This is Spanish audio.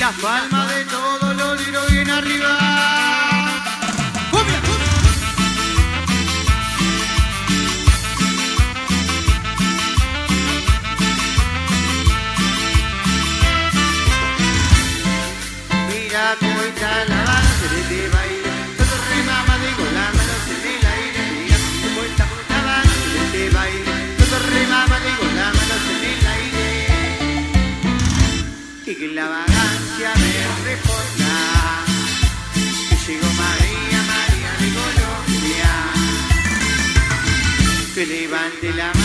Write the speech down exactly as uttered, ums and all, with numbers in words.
las palmas de todos los dedos bien arriba. ¡Cumbia, cumbia! Mira cómo está la base de este baile. Todo remama, digo, las manos en el aire. Mira cómo está la base de este baile. Todo remama, digo, las manos en el aire. Y que la vagancia me reporta que llegó María, María de Colombia. Que levante la mano.